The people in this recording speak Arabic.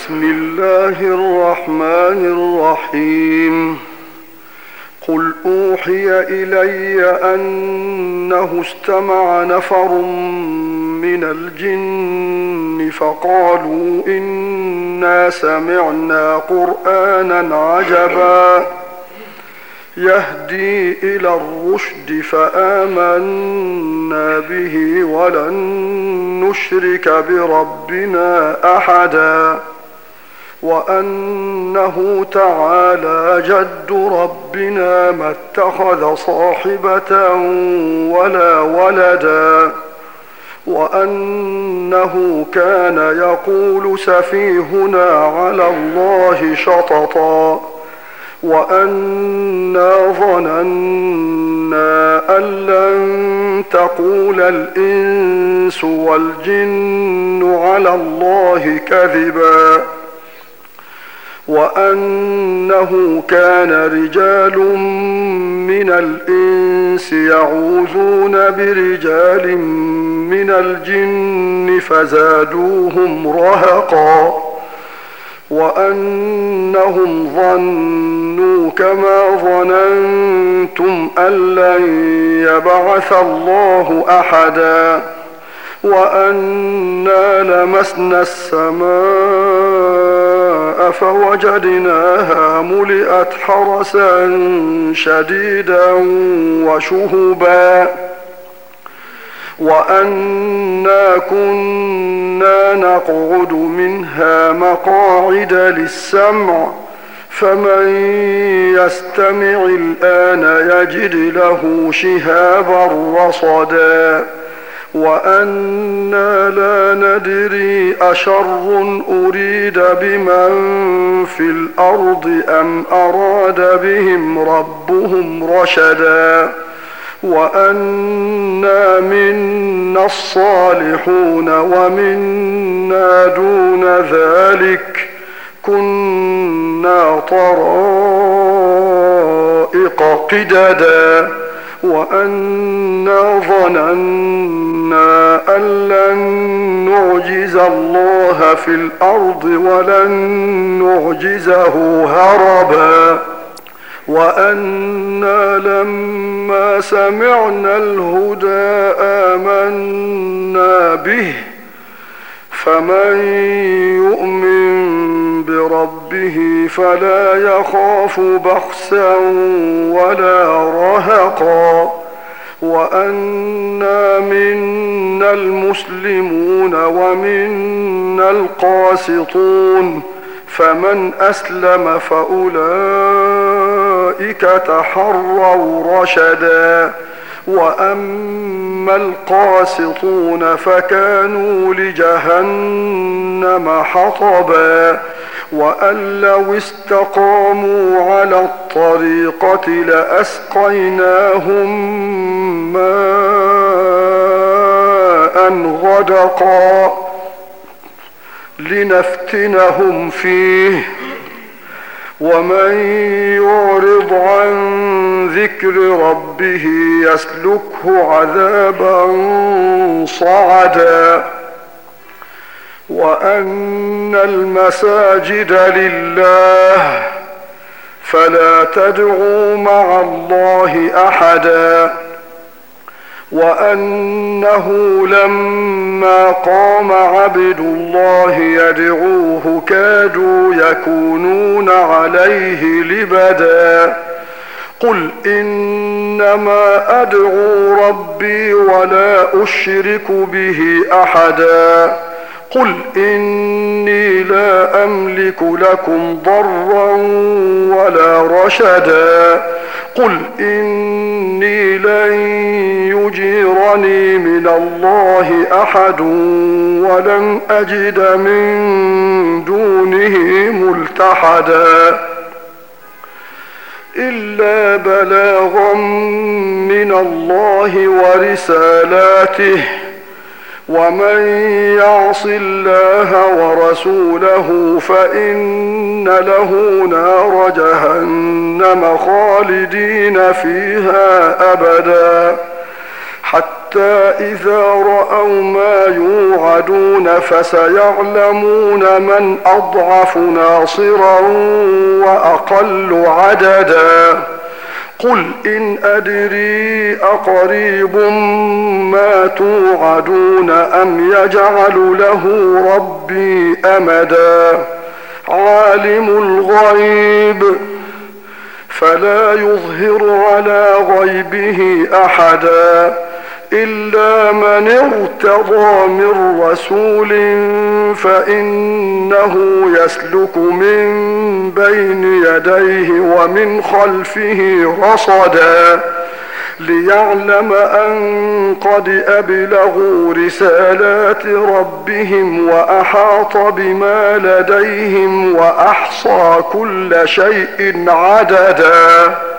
بسم الله الرحمن الرحيم. قل أوحي إلي أنه استمع نفر من الجن فقالوا إنا سمعنا قرآنا عجبا يهدي إلى الرشد فآمنا به ولن نشرك بربنا أحدا وأنه تعالى جد ربنا ما اتخذ صاحبة ولا ولدا وأنه كان يقول سفيهنا على الله شططا وأنا ظننا أن لن تقول الإنس والجن على الله كذبا وأنه كان رجال من الإنس يعوذون برجال من الجن فزادوهم رهقا وأنهم ظنوا كما ظننتم أن لن يبعث الله أحدا وأنا لمسنا السماء فوجدناها ملئت حرسا شديدا وشهبا وأنا كنا نقعد منها مقاعد للسمع فمن يستمع الآن يجد له شهابا رصدا وأنا لا ندري أشر أريد بمن في الأرض أم أراد بهم ربهم رشدا وأنا منا الصالحون ومنا دون ذلك كنا طرائق قددا وأنا ظننا أن لن نعجز الله في الأرض ولن نعجزه هربا وأنا لما سمعنا الهدى آمنا به فمن يؤمن بربه فلا يخاف بخسا ولا رهقا وأنا منا المسلمون ومنا القاسطون فمن أسلم فأولئك تحروا رشدا وأما القاسطون فكانوا لجهنم حطبا وأن لو استقاموا على الطريقة لأسقيناهم ماء غدقا لنفتنهم فيه ومن يعرض عن ذكر ربه يسلكه عذابا صعدا وأن المساجد لله فلا تدعوا مع الله أحدا وأنه لما قام عبد الله يدعوه كادوا يكونون عليه لبدا قل إنما أدعو ربي ولا أشرك به أحدا قل إني لا أملك لكم ضرا ولا رشدا قل إني لن يجيرني من الله أحد ولن أجد من دونه ملتحدا إلا بلاغا من الله ورسالاته ومن يعص الله ورسوله فإن له نار جهنم خالدين فيها أبدا حتى حتى إذا رأوا ما يوعدون فسيعلمون من أضعف ناصرا وأقل عددا قل إن أدري أقريب ما توعدون أم يجعل له ربي أمدا عالم الغيب فلا يظهر على غيبه أحدا إلا من ارتضى من رسول فإنه يسلك من بين يديه ومن خلفه رصدا ليعلم أن قد أبلغوا رسالات ربهم وأحاط بما لديهم وأحصى كل شيء عددا